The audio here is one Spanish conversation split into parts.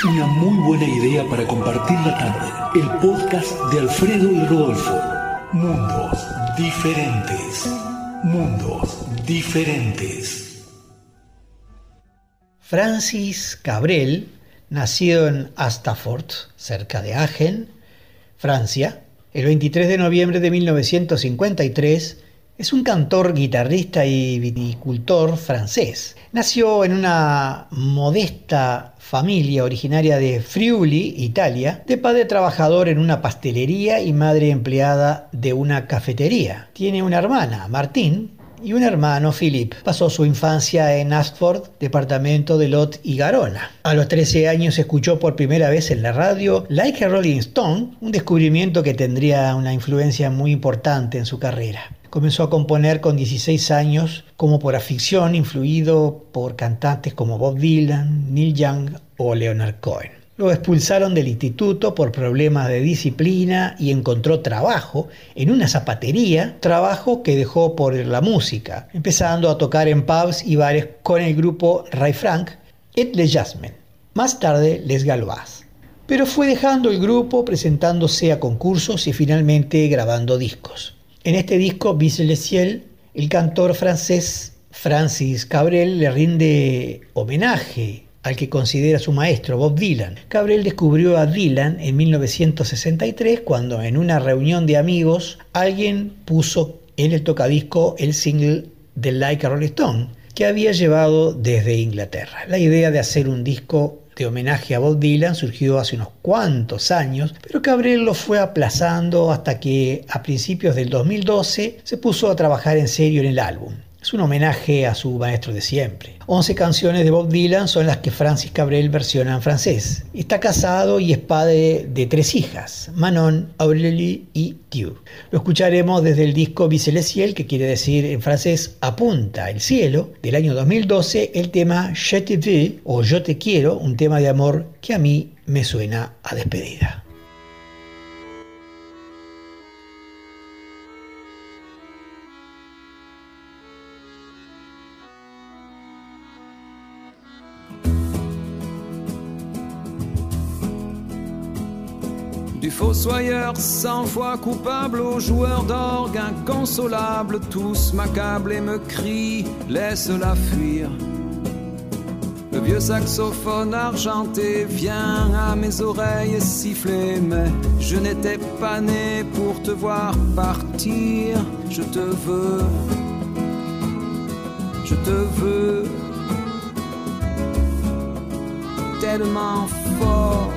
Una muy buena idea para compartir la tarde. El podcast de Alfredo y Rodolfo. Mundos diferentes. Mundos diferentes. Francis Cabrel, nacido en Astaford, cerca de Agen, Francia, el 23 de noviembre de 1953, es un cantor, guitarrista y viticultor francés. Nació en una modesta familia originaria de Friuli, Italia, de padre trabajador en una pastelería y madre empleada de una cafetería. Tiene una hermana, Martine, y un hermano, Philippe. Pasó su infancia en Astford, departamento de Lot y Garona. A los 13 años escuchó por primera vez en la radio Like a Rolling Stone, un descubrimiento que tendría una influencia muy importante en su carrera. Comenzó a componer con 16 años como por afición, influido por cantantes como Bob Dylan, Neil Young o Leonard Cohen. Lo expulsaron del instituto por problemas de disciplina y encontró trabajo en una zapatería, trabajo que dejó por la música, empezando a tocar en pubs y bares con el grupo Ray Frank et Les Jasmine, más tarde Les Galois. Pero fue dejando el grupo, presentándose a concursos y finalmente grabando discos. En este disco, Vise le ciel, el cantor francés Francis Cabrel le rinde homenaje al que considera su maestro, Bob Dylan. Cabrel descubrió a Dylan en 1963 cuando en una reunión de amigos alguien puso en el tocadisco el single de Like a Rolling Stone que había llevado desde Inglaterra. La idea de hacer un disco de homenaje a Bob Dylan surgió hace unos cuantos años, pero Cabrel lo fue aplazando hasta que a principios del 2012 se puso a trabajar en serio en el álbum. Es un homenaje a su maestro de siempre. 11 canciones de Bob Dylan son las que Francis Cabrel versiona en francés. Está casado y es padre de 3 hijas, Manon, Aurélie y Thieu. Lo escucharemos desde el disco Vise le ciel, que quiere decir en francés Apunta el cielo, del año 2012, el tema Je te veux o Yo te quiero, un tema de amor que a mí me suena a despedida. Du fossoyeur 100 fois coupable aux joueurs d'orgue inconsolables, tous m'accablent et me crient « laisse-la fuir ». Le vieux saxophone argenté vient à mes oreilles siffler, mais je n'étais pas né pour te voir partir. Je te veux, tellement fort.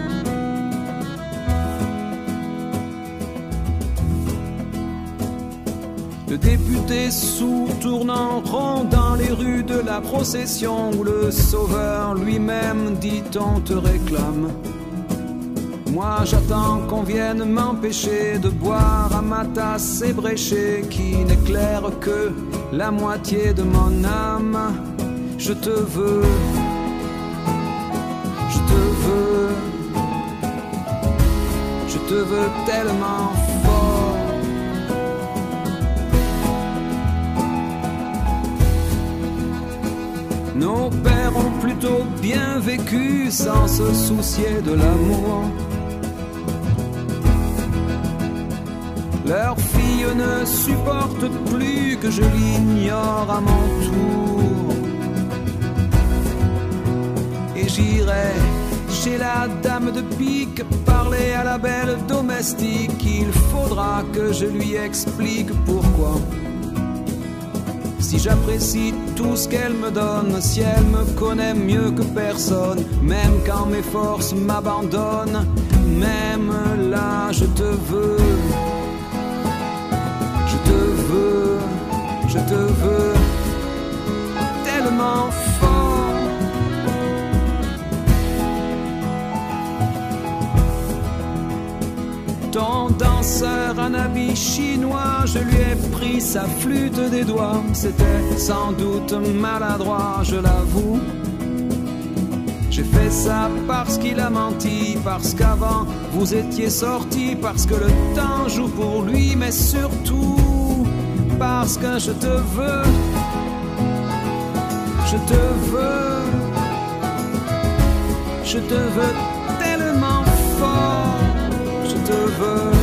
Le député sous tournant rond dans les rues de la procession où le sauveur lui-même dit on te réclame. Moi j'attends qu'on vienne m'empêcher de boire à ma tasse ébréchée qui n'éclaire que la moitié de mon âme. Je te veux, je te veux, je te veux tellement fort. Nos pères ont plutôt bien vécu sans se soucier de l'amour. Leurs filles ne supportent plus que je l'ignore à mon tour. Et j'irai chez la dame de pique parler à la belle domestique. Il faudra que je lui explique pourquoi. Si j'apprécie tout ce qu'elle me donne, si elle me connaît mieux que personne, même quand mes forces m'abandonnent, même là je te veux, je te veux, je te veux tellement fort. Ton danseur en habit chinois, je lui ai pris sa flûte des doigts. C'était sans doute maladroit, je l'avoue. J'ai fait ça parce qu'il a menti, parce qu'avant vous étiez sortis, parce que le temps joue pour lui, mais surtout parce que je te veux, je te veux, Je te veux tellement fort, je te veux.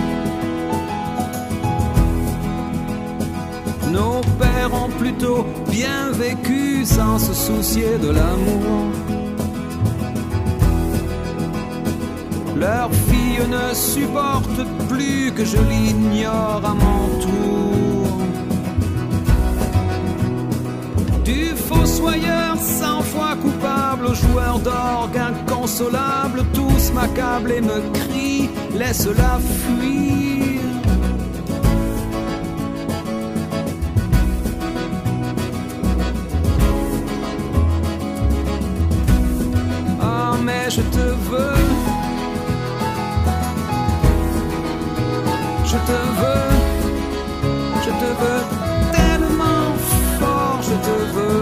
Nos pères ont plutôt bien vécu sans se soucier de l'amour. Leurs filles ne supportent plus que je l'ignore à mon tour. Du fossoyeur 100 fois coupable au joueur d'orgue inconsolable, tous m'accablent et me crient, laisse-la fuir. Ah mais je te veux, je te veux, je te veux tellement fort, je te veux.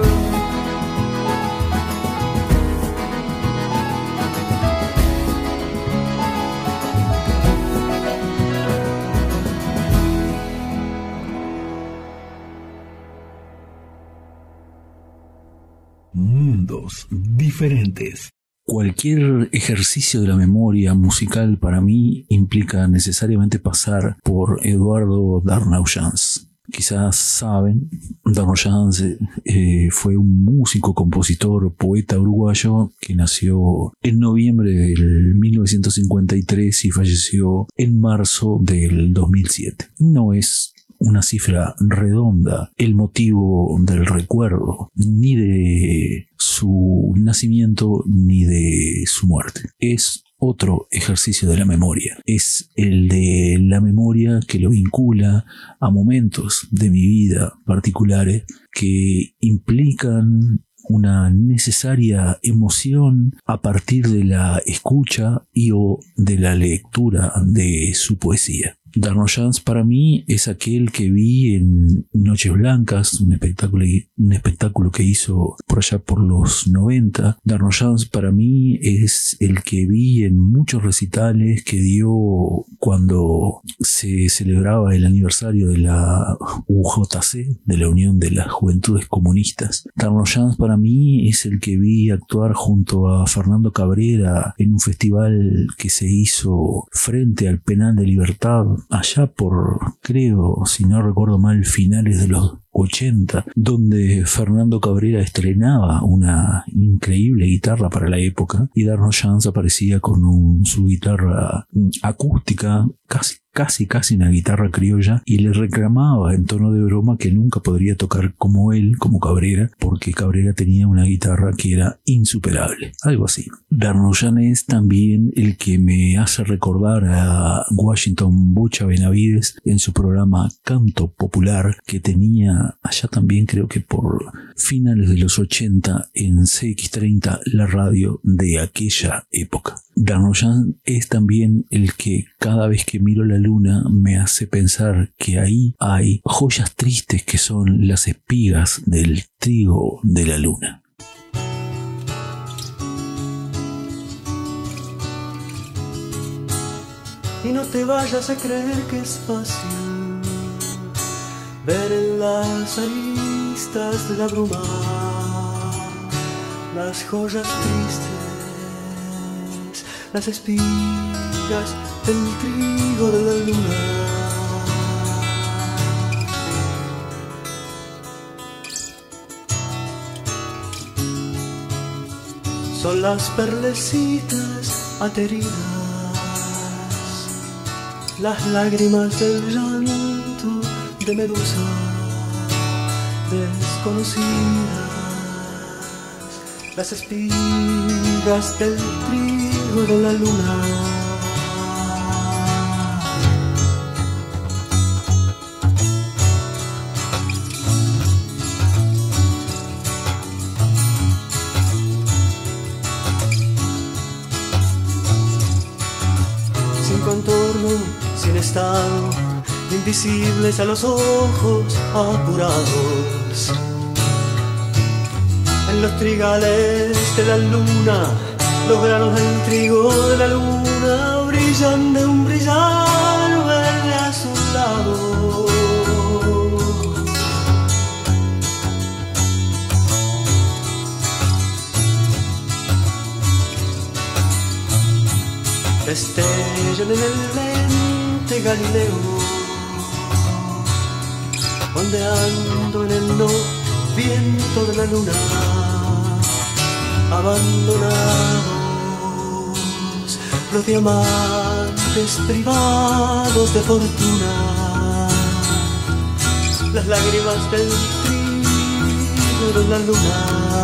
Mundos diferentes. Cualquier ejercicio de la memoria musical para mí implica necesariamente pasar por Eduardo Darnau-Jans. Quizás saben, Darnau-Jans fue un músico, compositor, poeta uruguayo que nació en noviembre del 1953 y falleció en marzo del 2007. No es una cifra redonda el motivo del recuerdo, ni de su nacimiento ni de su muerte. Es otro ejercicio de la memoria. Es el de la memoria que lo vincula a momentos de mi vida particulares que implican una necesaria emoción a partir de la escucha y o de la lectura de su poesía. Darnau-Jans para mí es aquel que vi en Noches Blancas, un espectáculo que hizo por allá por los 90. Darnau-Jans para mí es el que vi en muchos recitales que dio cuando se celebraba el aniversario de la UJC, de la Unión de las Juventudes Comunistas. Darnau-Jans para mí es el que vi actuar junto a Fernando Cabrera en un festival que se hizo frente al Penal de Libertad allá por, creo, si no recuerdo mal, finales de los 80, donde Fernando Cabrera estrenaba una increíble guitarra para la época y Darnau-Jans aparecía con su guitarra acústica, casi una guitarra criolla, y le reclamaba en tono de broma que nunca podría tocar como él, como Cabrera, porque Cabrera tenía una guitarra que era insuperable, algo así. Darnau-Jans es también el que me hace recordar a Washington Bucha Benavides en su programa Canto Popular, que tenía allá también, creo que por finales de los 80, en CX30, la radio de aquella época. Darnau-Jans es también el que cada vez que miro la luna me hace pensar que ahí hay joyas tristes que son las espigas del trigo de la luna. Y no te vayas a creer que es fácil ver en las aristas de la bruma las joyas tristes, las espigas del trigo de la luna. Son las perlecitas ateridas, las lágrimas del llanto de medusa desconocidas, las espigas del trigo de la luna. Sin contorno, sin estado, invisibles a los ojos apurados. En los trigales de la luna, los granos del trigo de la luna brillan de un brillar verde azulado. destellan en el lente Galileo, ondeando en el no viento de la luna, abandonados los diamantes privados de fortuna, las lágrimas del trigo de la luna.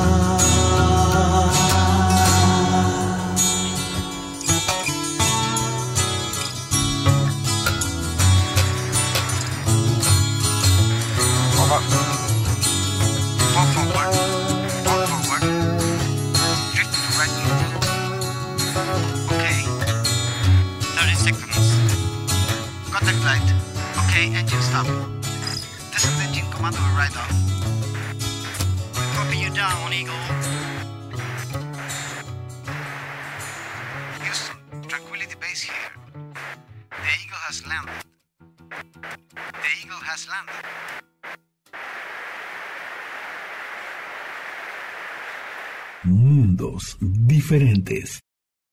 Engine stop. Descent engine commando right off. Copy you down, Eagle. Houston, Tranquility Base here. The Eagle has landed. The Eagle has landed. Mundos diferentes.